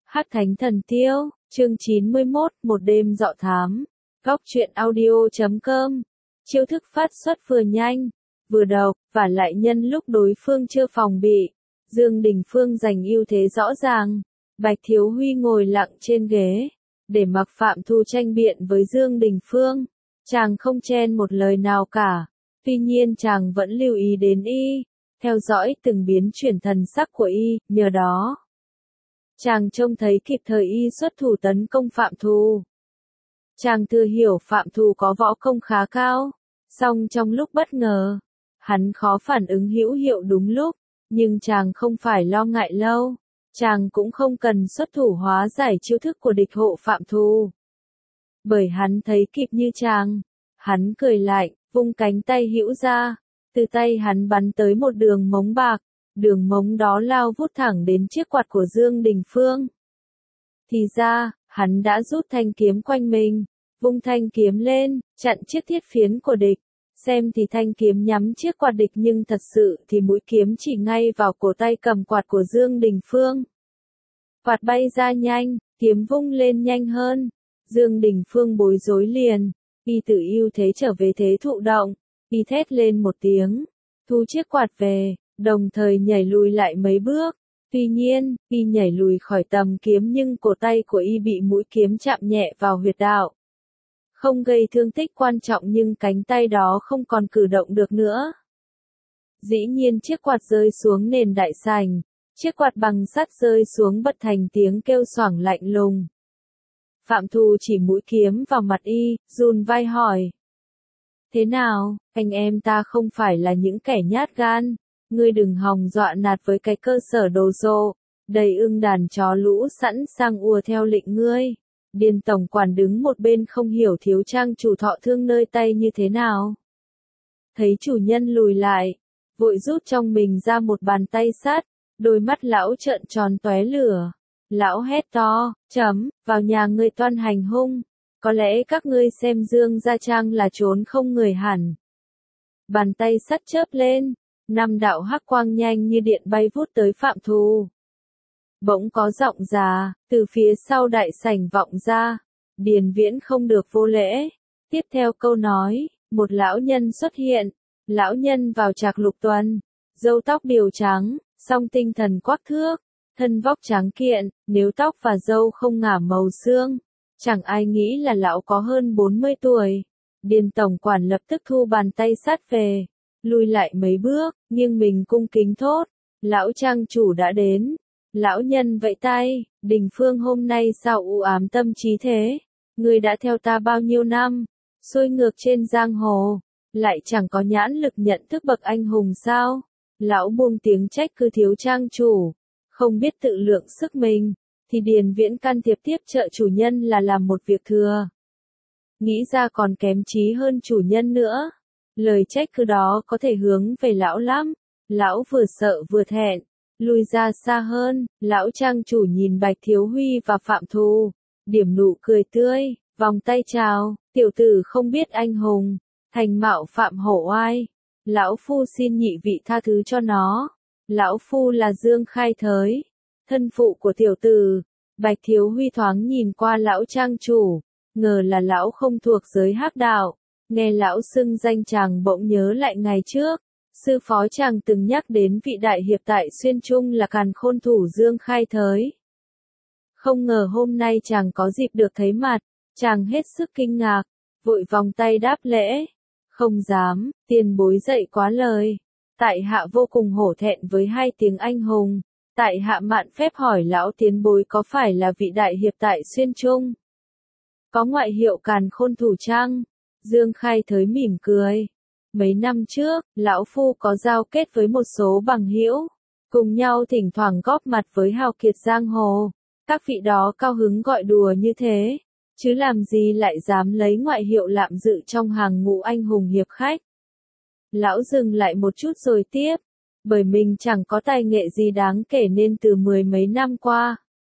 Hắc Thánh Thần Tiêu, chương 91, một đêm dọ thám. Góc truyện audio.com. Chiêu thức phát xuất vừa nhanh, vừa độc, và lại nhân lúc đối phương chưa phòng bị. Dương Đình Phương giành ưu thế rõ ràng. Bạch Thiếu Huy ngồi lặng trên ghế, để mặc Phạm Thu tranh biện với Dương Đình Phương. Chàng không chen một lời nào cả. Tuy nhiên chàng vẫn lưu ý đến y, theo dõi từng biến chuyển thần sắc của y, nhờ đó chàng trông thấy kịp thời y xuất thủ tấn công Phạm Thu. Chàng thừa hiểu Phạm Thu có võ công khá cao, song trong lúc bất ngờ, hắn khó phản ứng hữu hiệu đúng lúc, nhưng chàng không phải lo ngại lâu, chàng cũng không cần xuất thủ hóa giải chiêu thức của địch hộ Phạm Thu. Bởi hắn thấy kịp như chàng, hắn cười lạnh, vung cánh tay hữu ra, từ tay hắn bắn tới một đường móng bạc. Đường móng đó lao vút thẳng đến chiếc quạt của Dương Đình Phương. Thì ra, hắn đã rút thanh kiếm quanh mình, vung thanh kiếm lên, chặn chiếc thiết phiến của địch. Xem thì thanh kiếm nhắm chiếc quạt địch nhưng thật sự thì mũi kiếm chỉ ngay vào cổ tay cầm quạt của Dương Đình Phương. Quạt bay ra nhanh, kiếm vung lên nhanh hơn. Dương Đình Phương bối rối liền, y tự ưu thế trở về thế thụ động, y thét lên một tiếng, thu chiếc quạt về. Đồng thời nhảy lùi lại mấy bước. Tuy nhiên, y nhảy lùi khỏi tầm kiếm nhưng cổ tay của y bị mũi kiếm chạm nhẹ vào huyệt đạo. Không gây thương tích quan trọng nhưng cánh tay đó không còn cử động được nữa. Dĩ nhiên chiếc quạt rơi xuống nền đại sảnh. Chiếc quạt bằng sắt rơi xuống bật thành tiếng kêu xoảng lạnh lùng. Phạm Thu chỉ mũi kiếm vào mặt y, run vai hỏi. Thế nào, anh em ta không phải là những kẻ nhát gan. Ngươi đừng hòng dọa nạt với cái cơ sở đồ sộ, đầy ưng đàn chó lũ sẵn sang ùa theo lệnh ngươi. Điền tổng quản đứng một bên không hiểu thiếu trang chủ thọ thương nơi tay như thế nào. Thấy chủ nhân lùi lại, vội rút trong mình ra một bàn tay sắt, đôi mắt lão trợn tròn tóe lửa. Lão hét to, vào nhà ngươi toan hành hung, có lẽ các ngươi xem Dương Gia Trang là trốn không người hẳn. Bàn tay sắt chớp lên. 5 đạo hắc quang nhanh như điện bay vút tới Phạm Thu. Bỗng có giọng già, từ phía sau đại sảnh vọng ra. Điền Viễn không được vô lễ. Tiếp theo câu nói, một lão nhân xuất hiện. Lão nhân vào trạc lục tuần, râu tóc điều trắng, song tinh thần quắc thước, thân vóc tráng kiện, nếu tóc và râu không ngả màu xương. Chẳng ai nghĩ là lão có hơn 40 tuổi. Điền tổng quản lập tức thu bàn tay sắt về. Lùi lại mấy bước, nhưng mình cung kính thốt. Lão trang chủ đã đến. Lão nhân vẫy tay, Đình Phương hôm nay sao u ám tâm trí thế? Ngươi đã theo ta bao nhiêu năm? Xuôi ngược trên giang hồ, lại chẳng có nhãn lực nhận thức bậc anh hùng sao? Lão buông tiếng trách cứ thiếu trang chủ, không biết tự lượng sức mình, thì Điền Viễn can thiệp tiếp trợ chủ nhân là làm một việc thừa. Nghĩ ra còn kém trí hơn chủ nhân nữa. Lời trách cứ đó có thể hướng về lão lắm. Lão vừa sợ vừa thẹn, lùi ra xa hơn. Lão trang chủ nhìn Bạch Thiếu Huy và Phạm Thu, điểm nụ cười tươi, vòng tay chào, tiểu tử không biết anh hùng, thành mạo phạm hổ oai. Lão phu xin nhị vị tha thứ cho nó. Lão phu là Dương Khai Thới, thân phụ của tiểu tử. Bạch Thiếu Huy thoáng nhìn qua lão trang chủ, ngờ là lão không thuộc giới hắc đạo. Nghe lão xưng danh chàng bỗng nhớ lại ngày trước, sư phó chàng từng nhắc đến vị đại hiệp tại Xuyên Trung là càn khôn thủ Dương Khai Thới. Không ngờ hôm nay chàng có dịp được thấy mặt, chàng hết sức kinh ngạc, vội vòng tay đáp lễ. Không dám, tiền bối dạy quá lời. Tại hạ vô cùng hổ thẹn với hai tiếng anh hùng. Tại hạ mạn phép hỏi lão tiền bối có phải là vị đại hiệp tại Xuyên Trung? Có ngoại hiệu càn khôn thủ chăng? Dương Khai Thới mỉm cười. Mấy năm trước, lão phu có giao kết với một số bằng hữu, cùng nhau thỉnh thoảng góp mặt với hào kiệt giang hồ. Các vị đó cao hứng gọi đùa như thế, chứ làm gì lại dám lấy ngoại hiệu lạm dự trong hàng ngũ anh hùng hiệp khách. Lão dừng lại một chút rồi tiếp, bởi mình chẳng có tài nghệ gì đáng kể nên từ 10 mấy năm qua,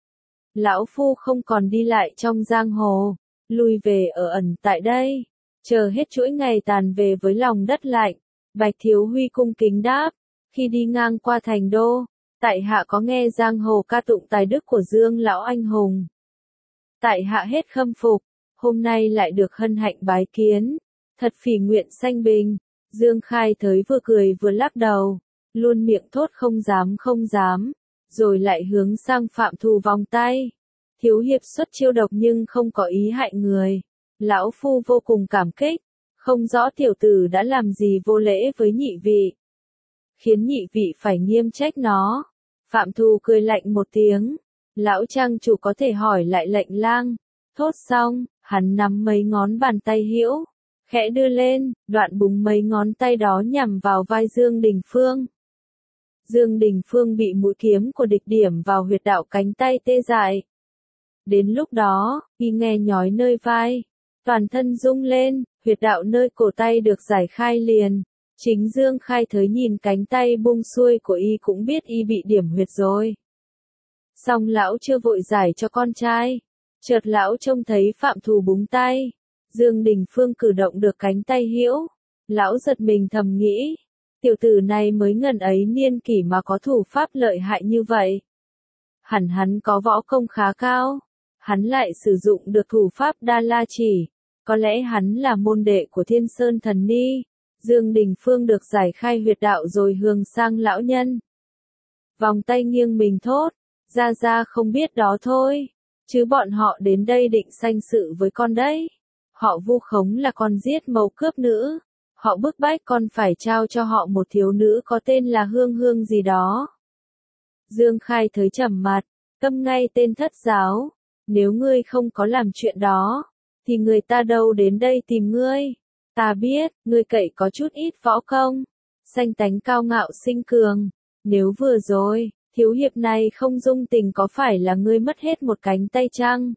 lão phu không còn đi lại trong giang hồ, lui về ở ẩn tại đây. Chờ hết chuỗi ngày tàn về với lòng đất lạnh, Bạch Thiếu Huy cung kính đáp, khi đi ngang qua thành đô, Tại hạ có nghe giang hồ ca tụng tài đức của Dương lão anh hùng. Tại hạ hết khâm phục, hôm nay lại được hân hạnh bái kiến, thật phỉ nguyện sanh bình. Dương Khai Thới vừa cười vừa lắc đầu, luôn miệng thốt không dám, rồi lại hướng sang Phạm Thù vòng tay. Thiếu hiệp xuất chiêu độc nhưng không có ý hại người. Lão phu vô cùng cảm kích, không rõ tiểu tử đã làm gì vô lễ với nhị vị, khiến nhị vị phải nghiêm trách nó. Phạm Thù cười lạnh một tiếng, lão trang chủ có thể hỏi lại lệnh lang. Thốt xong, hắn nắm mấy ngón bàn tay hữu, khẽ đưa lên, đoạn búng mấy ngón tay đó nhằm vào vai Dương Đình Phương. Dương Đình Phương bị mũi kiếm của địch điểm vào huyệt đạo cánh tay tê dại. Đến lúc đó, y nghe nhói nơi vai, toàn thân rung lên, huyệt đạo nơi cổ tay được giải khai liền. Chính Dương Khai Thới nhìn cánh tay buông xuôi của y cũng biết y bị điểm huyệt rồi. Song lão chưa vội giải cho con trai. Chợt lão trông thấy Phạm Thù búng tay. Dương Đình Phương cử động được cánh tay hữu. Lão giật mình thầm nghĩ. Tiểu tử này mới ngần ấy niên kỷ mà có thủ pháp lợi hại như vậy. Hẳn hắn có võ công khá cao. Hắn lại sử dụng được thủ pháp Đa La Chỉ. Có lẽ hắn là môn đệ của Thiên Sơn Thần Ni. Dương Đình Phương được giải khai huyệt đạo rồi hướng sang lão nhân. Vòng tay nghiêng mình thốt. Ra không biết đó thôi. Chứ bọn họ đến đây định sanh sự với con đấy. Họ vu khống là con giết mầu cướp nữ. Họ bức bách con phải trao cho họ một thiếu nữ có tên là Hương Hương gì đó. Dương Khai Thới trầm mặt, câm ngay tên thất giáo. Nếu ngươi không có làm chuyện đó, thì người ta đâu đến đây tìm ngươi. Ta biết, ngươi cậy có chút ít võ công, sanh tánh cao ngạo sinh cường. Nếu vừa rồi, thiếu hiệp này không dung tình có phải là ngươi mất hết một cánh tay chăng?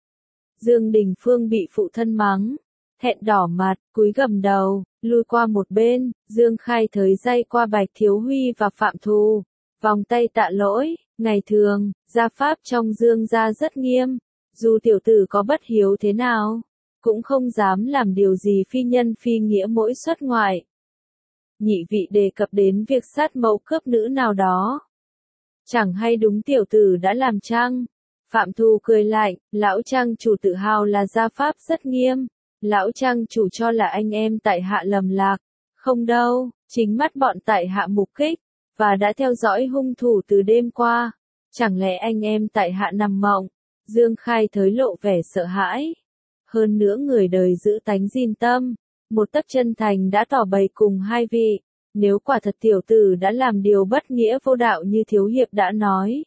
Dương Đình Phương bị phụ thân mắng, thẹn đỏ mặt, cúi gằm đầu, lui qua một bên. Dương Khai Thới day qua Bạch Thiếu Huy và Phạm Thù, vòng tay tạ lỗi. Ngày thường, gia pháp trong Dương gia rất nghiêm, dù tiểu tử có bất hiếu thế nào, cũng không dám làm điều gì phi nhân phi nghĩa mỗi xuất ngoại. Nhị vị đề cập đến việc sát mẫu cướp nữ nào đó. Chẳng hay đúng tiểu tử đã làm chăng? Phạm Thù cười lạnh, lão trang chủ tự hào là gia pháp rất nghiêm. Lão trang chủ cho là anh em tại hạ lầm lạc. Không đâu, chính mắt bọn tại hạ mục kích, và đã theo dõi hung thủ từ đêm qua. Chẳng lẽ anh em tại hạ nằm mộng? Dương Khai Thới lộ vẻ sợ hãi. Hơn nữa người đời giữ tánh gìn tâm, một tấc chân thành đã tỏ bày cùng hai vị. Nếu quả thật tiểu tử đã làm điều bất nghĩa vô đạo như thiếu hiệp đã nói,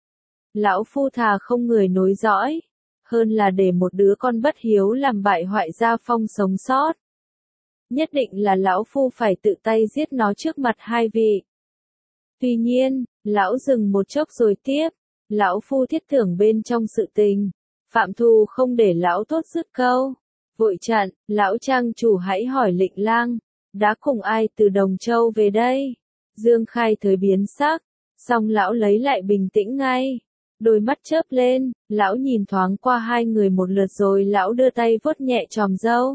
lão phu thà không người nối dõi, hơn là để một đứa con bất hiếu làm bại hoại gia phong sống sót. Nhất định là lão phu phải tự tay giết nó trước mặt hai vị. Tuy nhiên, lão dừng một chốc rồi tiếp, lão phu thiết tưởng bên trong sự tình. Phạm Thù không để lão thốt dứt câu, vội chặn, lão trang chủ hãy hỏi Lệnh lang, đã cùng ai từ Đồng Châu về đây? Dương Khai Thới biến sắc, song lão lấy lại bình tĩnh ngay. Đôi mắt chớp lên, lão nhìn thoáng qua hai người một lượt rồi lão đưa tay vuốt nhẹ chòm râu.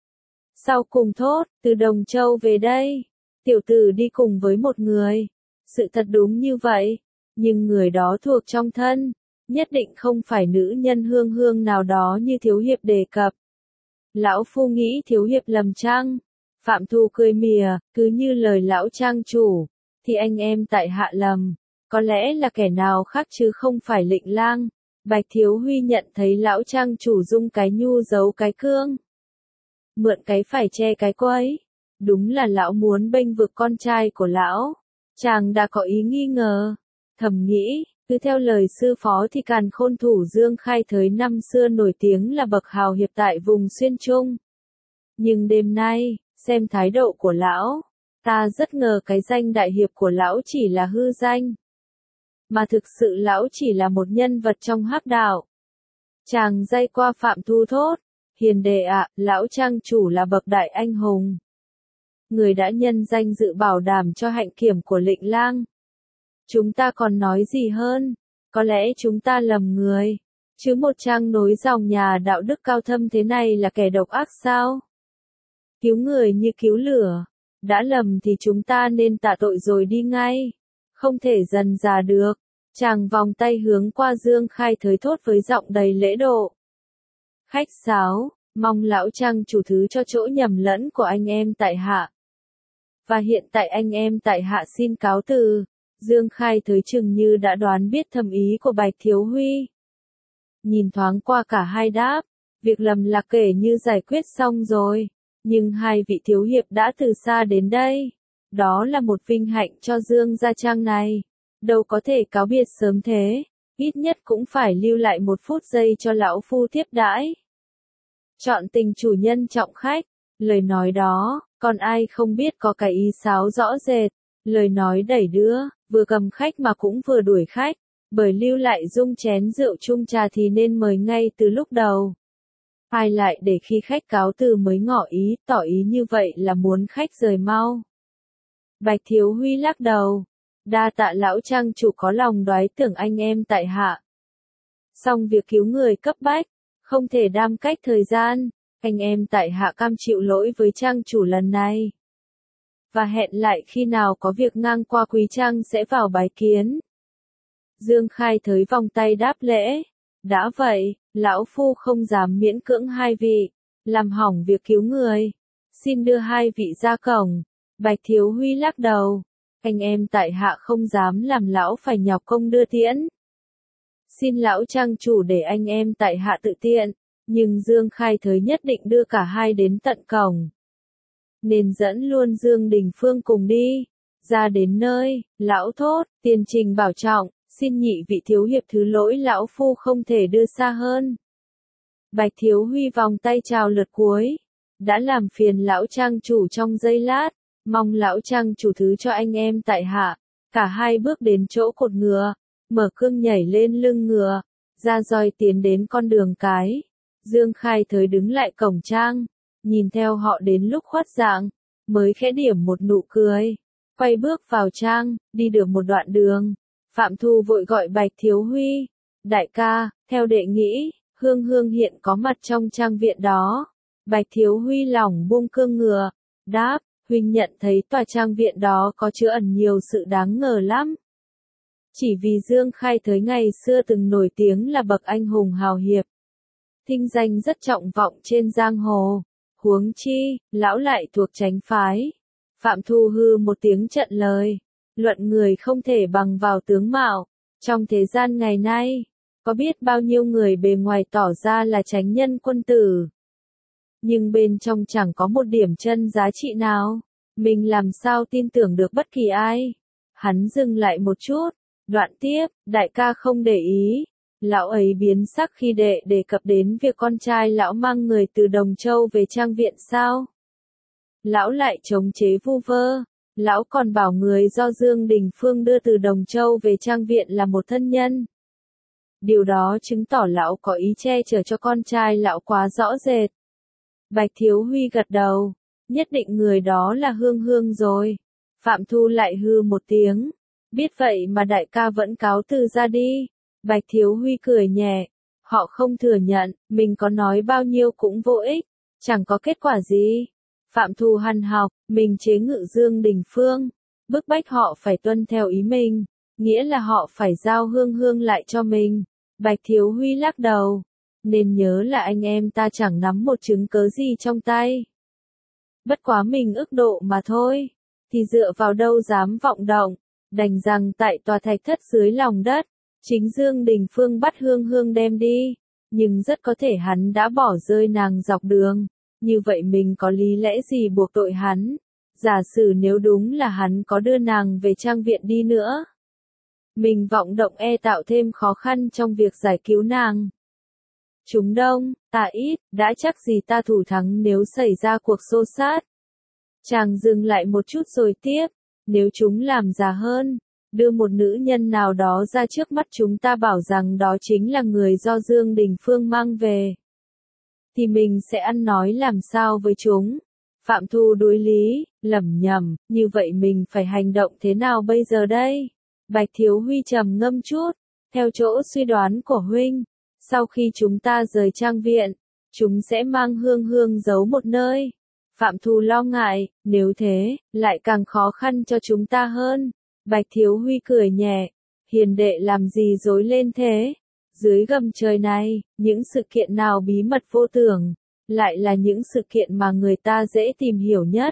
Sau cùng thốt, từ Đồng Châu về đây, tiểu tử đi cùng với một người. Sự thật đúng như vậy, nhưng người đó thuộc trong thân, nhất định không phải nữ nhân Hương Hương nào đó như thiếu hiệp đề cập. Lão phu nghĩ thiếu hiệp lầm chăng? Phạm Thù cười mỉa, cứ như lời lão trang chủ, thì anh em tại hạ lầm, có lẽ là kẻ nào khác chứ không phải Lệnh lang. Bạch Thiếu Huy nhận thấy lão trang chủ dung cái nhu giấu cái cương, mượn cái phải che cái quấy. Đúng là lão muốn bênh vực con trai của lão. Chàng đã có ý nghi ngờ, thầm nghĩ, cứ theo lời sư phó thì Càn Khôn thủ Dương Khai Thới năm xưa nổi tiếng là bậc hào hiệp tại vùng Xuyên Trung. Nhưng đêm nay, xem thái độ của lão, ta rất ngờ cái danh đại hiệp của lão chỉ là hư danh, mà thực sự lão chỉ là một nhân vật trong hắc đạo. Chàng day qua Phạm Thu thốt, hiền đệ ạ, lão trang chủ là bậc đại anh hùng. Người đã nhân danh dự bảo đảm cho hạnh kiểm của Lệnh lang. Chúng ta còn nói gì hơn? Có lẽ chúng ta lầm người. Chứ một trang nối dòng nhà đạo đức cao thâm thế này là kẻ độc ác sao? Cứu người như cứu lửa. Đã lầm thì chúng ta nên tạ tội rồi đi ngay. Không thể dần dà được. Chàng vòng tay hướng qua Dương Khai thới thốt với giọng đầy lễ độ. Khách sáo, mong lão trang chủ thứ cho chỗ nhầm lẫn của anh em tại hạ. Và hiện tại anh em tại hạ xin cáo từ. Dương Khai thới chừng như đã đoán biết thầm ý của Bạch Thiếu Huy. Nhìn thoáng qua cả hai đáp, việc lầm lạc kể như giải quyết xong rồi, nhưng hai vị thiếu hiệp đã từ xa đến đây. Đó là một vinh hạnh cho Dương gia trang này. Đâu có thể cáo biệt sớm thế, ít nhất cũng phải lưu lại một phút giây cho lão phu tiếp đãi. Chọn tình chủ nhân trọng khách, lời nói đó, còn ai không biết có cái ý sáo rõ rệt, lời nói đẩy đưa, vừa cầm khách mà cũng vừa đuổi khách, bởi lưu lại dung chén rượu chung trà thì nên mời ngay từ lúc đầu. Ai lại để khi khách cáo từ mới ngỏ ý, tỏ ý như vậy là muốn khách rời mau. Bạch Thiếu Huy lắc đầu. Đa tạ lão trang chủ có lòng đoái tưởng anh em tại hạ. Song việc cứu người cấp bách, không thể đam cách thời gian, anh em tại hạ cam chịu lỗi với trang chủ lần này. Và hẹn lại khi nào có việc ngang qua quý trang sẽ vào bái kiến. Dương Khai thới vòng tay đáp lễ. Đã vậy, lão phu không dám miễn cưỡng hai vị, làm hỏng việc cứu người. Xin đưa hai vị ra cổng. Bạch Thiếu Huy lắc đầu. Anh em tại hạ không dám làm lão phải nhọc công đưa tiễn. Xin lão trang chủ để anh em tại hạ tự tiện, nhưng Dương Khai thới nhất định đưa cả hai đến tận cổng. Nên dẫn luôn Dương Đình Phương cùng đi. Ra đến nơi, lão thốt, tiền trình bảo trọng, xin nhị vị thiếu hiệp thứ lỗi lão phu không thể đưa xa hơn. Bạch Thiếu Huy vòng tay chào lượt cuối. Đã làm phiền lão trang chủ trong giây lát. Mong lão trang chủ thứ cho anh em tại hạ. Cả hai bước đến chỗ cột ngựa, mở cương nhảy lên lưng ngựa, ra roi tiến đến con đường cái. Dương Khai thới đứng lại cổng trang, nhìn theo họ đến lúc khuất dạng, mới khẽ điểm một nụ cười, quay bước vào trang, đi được một đoạn đường. Phạm Thu vội gọi Bạch Thiếu Huy, đại ca, theo đệ nghĩ, Hương Hương hiện có mặt trong trang viện đó. Bạch Thiếu Huy lỏng buông cương ngựa, đáp, huynh nhận thấy tòa trang viện đó có chứa ẩn nhiều sự đáng ngờ lắm. Chỉ vì Dương Khai thới ngày xưa từng nổi tiếng là bậc anh hùng hào hiệp. Thinh danh rất trọng vọng trên giang hồ. Huống chi, lão lại thuộc chánh phái. Phạm Thu hư một tiếng trận lời. Luận người không thể bằng vào tướng mạo. Trong thế gian ngày nay, có biết bao nhiêu người bề ngoài tỏ ra là chánh nhân quân tử. Nhưng bên trong chẳng có một điểm chân giá trị nào. Mình làm sao tin tưởng được bất kỳ ai. Hắn dừng lại một chút. Đoạn tiếp, đại ca không để ý. Lão ấy biến sắc khi đệ đề cập đến việc con trai lão mang người từ Đồng Châu về trang viện sao. Lão lại chống chế vu vơ. Lão còn bảo người do Dương Đình Phương đưa từ Đồng Châu về trang viện là một thân nhân. Điều đó chứng tỏ lão có ý che chở cho con trai lão quá rõ rệt. Bạch Thiếu Huy gật đầu. Nhất định người đó là Hương Hương rồi. Phạm Thu lại hư một tiếng. Biết vậy mà đại ca vẫn cáo từ ra đi. Bạch Thiếu Huy cười nhẹ. Họ không thừa nhận, mình có nói bao nhiêu cũng vô ích. Chẳng có kết quả gì. Phạm Thu hằn học, mình chế ngự Dương Đình Phương. Bức bách họ phải tuân theo ý mình. Nghĩa là họ phải giao Hương Hương lại cho mình. Bạch Thiếu Huy lắc đầu. Nên nhớ là anh em ta chẳng nắm một chứng cớ gì trong tay. Bất quá mình ức độ mà thôi. Thì dựa vào đâu dám vọng động. Đành rằng tại tòa thạch thất dưới lòng đất, chính Dương Đình Phương bắt Hương Hương đem đi. Nhưng rất có thể hắn đã bỏ rơi nàng dọc đường. Như vậy mình có lý lẽ gì buộc tội hắn? Giả sử nếu đúng là hắn có đưa nàng về trang viện đi nữa. Mình vọng động tạo thêm khó khăn trong việc giải cứu nàng. Chúng đông, ta ít, đã chắc gì ta thủ thắng nếu xảy ra cuộc xô xát. Chàng dừng lại một chút rồi tiếp. Nếu chúng làm già hơn, đưa một nữ nhân nào đó ra trước mắt chúng ta bảo rằng đó chính là người do Dương Đình Phương mang về. Thì mình sẽ ăn nói làm sao với chúng? Phạm Thu đối lý, lẩm nhẩm, như vậy mình phải hành động thế nào bây giờ đây? Bạch Thiếu Huy trầm ngâm chút, theo chỗ suy đoán của huynh, sau khi chúng ta rời trang viện, chúng sẽ mang Hương Hương giấu một nơi. Phạm Thu lo ngại, nếu thế, lại càng khó khăn cho chúng ta hơn. Bạch Thiếu Huy cười nhẹ, hiền đệ làm gì rối lên thế? Dưới gầm trời này, những sự kiện nào bí mật vô tưởng, lại là những sự kiện mà người ta dễ tìm hiểu nhất.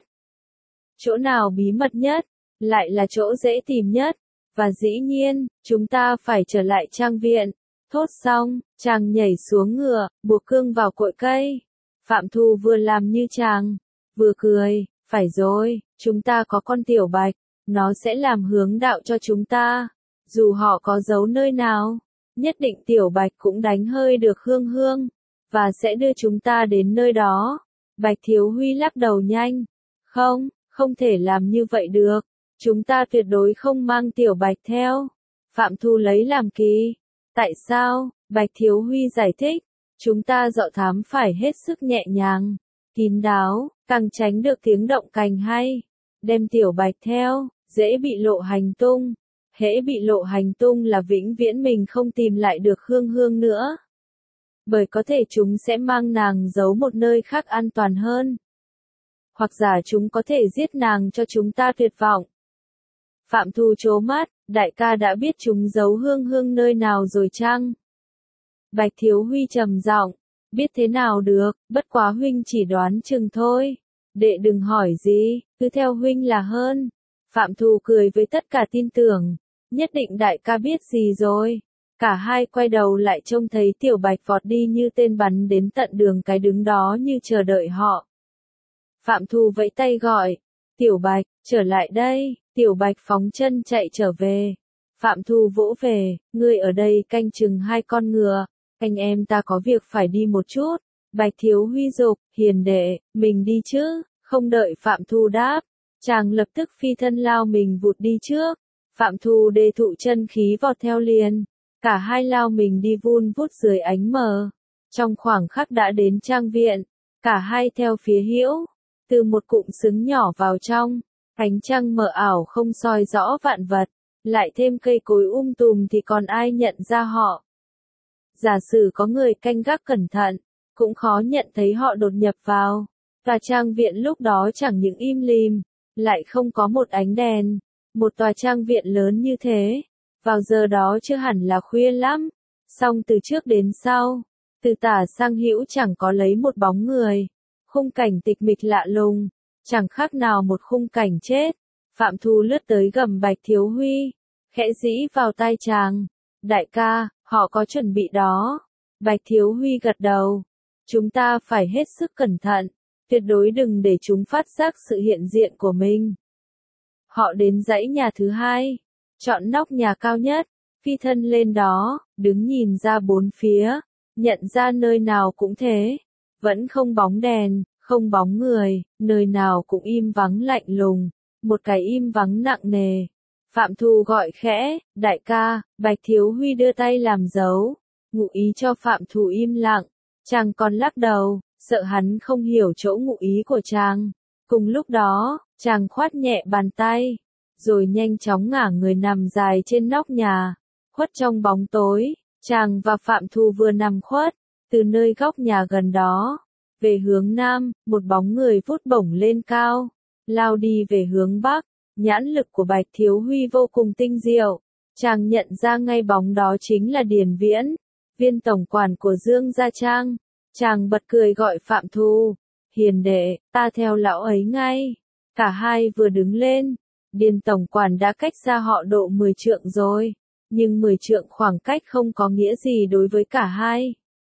Chỗ nào bí mật nhất, lại là chỗ dễ tìm nhất. Và dĩ nhiên, chúng ta phải trở lại trang viện. Thốt xong, chàng nhảy xuống ngựa, buộc cương vào cội cây. Phạm Thu vừa làm như chàng, vừa cười, phải rồi, chúng ta có con Tiểu Bạch, nó sẽ làm hướng đạo cho chúng ta. Dù họ có giấu nơi nào, nhất định Tiểu Bạch cũng đánh hơi được Hương Hương, và sẽ đưa chúng ta đến nơi đó. Bạch Thiếu Huy lắc đầu nhanh. Không, không thể làm như vậy được. Chúng ta tuyệt đối không mang Tiểu Bạch theo. Phạm Thu lấy làm kỳ. Tại sao? Bạch Thiếu Huy giải thích. Chúng ta dọ thám phải hết sức nhẹ nhàng, kín đáo, càng tránh được tiếng động cành hay. Đem Tiểu Bạch theo, dễ bị lộ hành tung. Hễ bị lộ hành tung là vĩnh viễn mình không tìm lại được Hương Hương nữa. Bởi có thể chúng sẽ mang nàng giấu một nơi khác an toàn hơn. Hoặc giả chúng có thể giết nàng cho chúng ta tuyệt vọng. Phạm Thu trố mắt, đại ca đã biết chúng giấu Hương Hương nơi nào rồi chăng? Bạch Thiếu Huy trầm giọng, biết thế nào được, bất quá huynh chỉ đoán chừng thôi. Đệ đừng hỏi gì, cứ theo huynh là hơn. Phạm Thu cười với tất cả tin tưởng, nhất định đại ca biết gì rồi. Cả hai quay đầu lại trông thấy Tiểu Bạch vọt đi như tên bắn đến tận đường cái đứng đó như chờ đợi họ. Phạm Thu vẫy tay gọi, Tiểu Bạch, trở lại đây. Tiểu Bạch phóng chân chạy trở về. Phạm Thu vỗ về, ngươi ở đây canh chừng hai con ngựa, anh em ta có việc phải đi một chút. Bạch Thiếu Huy dục, hiền đệ, mình đi chứ, không đợi Phạm Thu đáp. Chàng lập tức phi thân lao mình vụt đi trước. Phạm Thu đề thụ chân khí vọt theo liền. Cả hai lao mình đi vun vút dưới ánh mờ. Trong khoảng khắc đã đến trang viện. Cả hai theo phía hữu. Từ một cụm xứng nhỏ vào trong. Ánh trăng mờ ảo không soi rõ vạn vật. Lại thêm cây cối tùm thì còn ai nhận ra họ. Giả sử có người canh gác cẩn thận. Cũng khó nhận thấy họ đột nhập vào. Và trang viện lúc đó chẳng những im lìm. Lại không có một ánh đèn. Một tòa trang viện lớn như thế. Vào giờ đó chưa hẳn là khuya lắm. Song từ trước đến sau. Từ tả sang hữu chẳng có lấy một bóng người. Khung cảnh tịch mịch lạ lùng. Chẳng khác nào một khung cảnh chết. Phạm Thu lướt tới gầm Bạch Thiếu Huy. Khẽ dĩ vào tai chàng. Đại ca, họ có chuẩn bị đó. Bạch Thiếu Huy gật đầu. Chúng ta phải hết sức cẩn thận. Tuyệt đối đừng để chúng phát giác sự hiện diện của mình. Họ đến dãy nhà thứ hai. Chọn nóc nhà cao nhất. Phi thân lên đó, đứng nhìn ra bốn phía. Nhận ra nơi nào cũng thế. Vẫn không bóng đèn, không bóng người, nơi nào cũng im vắng lạnh lùng. Một cái im vắng nặng nề. Phạm Thu gọi khẽ, đại ca. Bạch Thiếu Huy đưa tay làm dấu. Ngụ ý cho Phạm Thu im lặng. Chàng còn lắc đầu, sợ hắn không hiểu chỗ ngụ ý của chàng. Cùng lúc đó, chàng khoát nhẹ bàn tay. Rồi nhanh chóng ngả người nằm dài trên nóc nhà. Khuất trong bóng tối, chàng và Phạm Thu vừa nằm khuất. Từ nơi góc nhà gần đó, về hướng nam, một bóng người vút bổng lên cao. Lao đi về hướng bắc. Nhãn lực của Bạch Thiếu Huy vô cùng tinh diệu. Chàng nhận ra ngay bóng đó chính là Điền Viễn, viên tổng quản của Dương Gia Trang. Chàng bật cười gọi Phạm Thu. Hiền đệ, ta theo lão ấy ngay. Cả hai vừa đứng lên. Điền tổng quản đã cách xa họ độ 10 trượng rồi. Nhưng 10 trượng khoảng cách không có nghĩa gì đối với cả hai.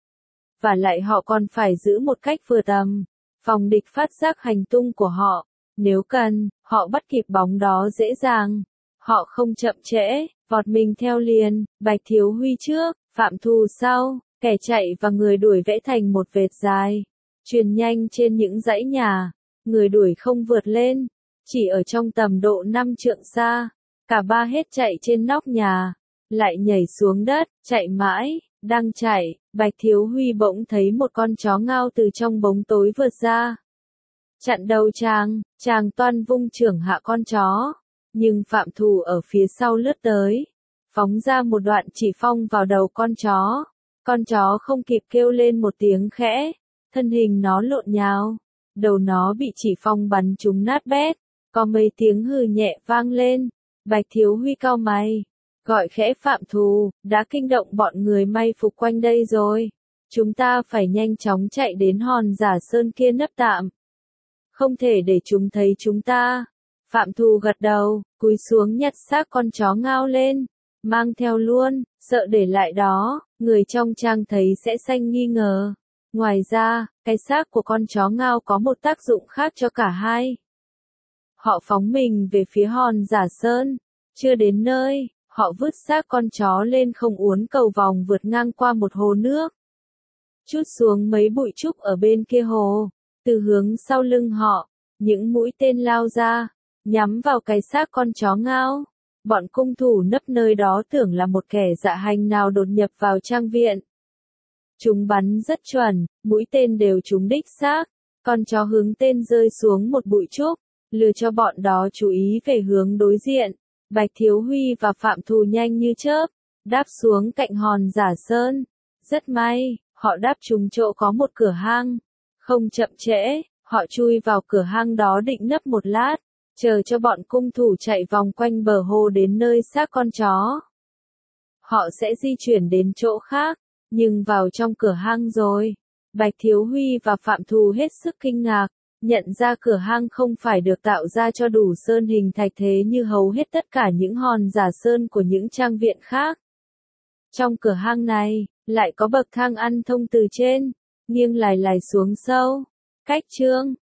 Và lại họ còn phải giữ một cách vừa tầm. Phòng địch phát giác hành tung của họ. Nếu cần, họ bắt kịp bóng đó dễ dàng. Họ không chậm trễ, vọt mình theo liền. Bạch Thiếu Huy trước, Phạm Thu sau. Kẻ chạy và người đuổi vẽ thành một vệt dài. Truyền nhanh trên những dãy nhà. Người đuổi không vượt lên. Chỉ ở trong tầm độ 5 trượng xa. Cả ba hết chạy trên nóc nhà. Lại nhảy xuống đất, chạy mãi. Đang chạy, Bạch Thiếu Huy bỗng thấy một con chó ngao từ trong bóng tối vượt ra. Chặn đầu chàng toan vung chưởng hạ con chó. Nhưng Phạm Thu ở phía sau lướt tới. Phóng ra một đoạn chỉ phong vào đầu con chó. Con chó không kịp kêu lên một tiếng khẽ. Thân hình nó lộn nhào. Đầu nó bị chỉ phong bắn trúng nát bét. Có mấy tiếng hừ nhẹ vang lên. Bạch Thiếu Huy cau mày, gọi khẽ Phạm Thù, đã kinh động bọn người may phục quanh đây rồi. Chúng ta phải nhanh chóng chạy đến hòn giả sơn kia nấp tạm. Không thể để chúng thấy chúng ta. Phạm Thù gật đầu, cúi xuống nhặt xác con chó ngao lên, mang theo luôn, sợ để lại đó, người trong trang thấy sẽ sanh nghi ngờ. Ngoài ra, cái xác của con chó ngao có một tác dụng khác cho cả hai. Họ phóng mình về phía hòn giả sơn. Chưa đến nơi, họ vứt xác con chó lên không uốn cầu vòng vượt ngang qua một hồ nước. Trút xuống mấy bụi trúc ở bên kia hồ. Từ hướng sau lưng họ, những mũi tên lao ra, nhắm vào cái xác con chó ngao. Bọn cung thủ nấp nơi đó tưởng là một kẻ dạ hành nào đột nhập vào trang viện. Chúng bắn rất chuẩn, mũi tên đều trúng đích xác. Con chó hướng tên rơi xuống một bụi trúc, lừa cho bọn đó chú ý về hướng đối diện. Bạch Thiếu Huy và Phạm Thù nhanh như chớp, đáp xuống cạnh hòn giả sơn. Rất may, họ đáp trúng chỗ có một cửa hang. Không chậm trễ, họ chui vào cửa hang đó định nấp một lát, chờ cho bọn cung thủ chạy vòng quanh bờ hồ đến nơi xác con chó. Họ sẽ di chuyển đến chỗ khác, nhưng vào trong cửa hang rồi. Bạch Thiếu Huy và Phạm Thù hết sức kinh ngạc, nhận ra cửa hang không phải được tạo ra cho đủ sơn hình thạch thế như hầu hết tất cả những hòn giả sơn của những trang viện khác. Trong cửa hang này, lại có bậc thang ăn thông từ trên, nghiêng lài lài xuống sâu. Cách chương